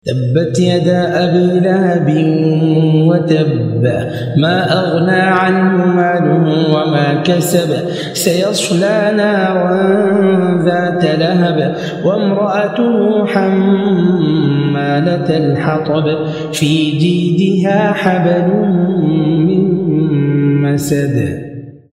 تبت يدا أبي لهب وتب ما أغنى عنه ماله وما كسب سيصلى نارا ذات لهب وامرأته حمالة الحطب في جيدها حبل من مسد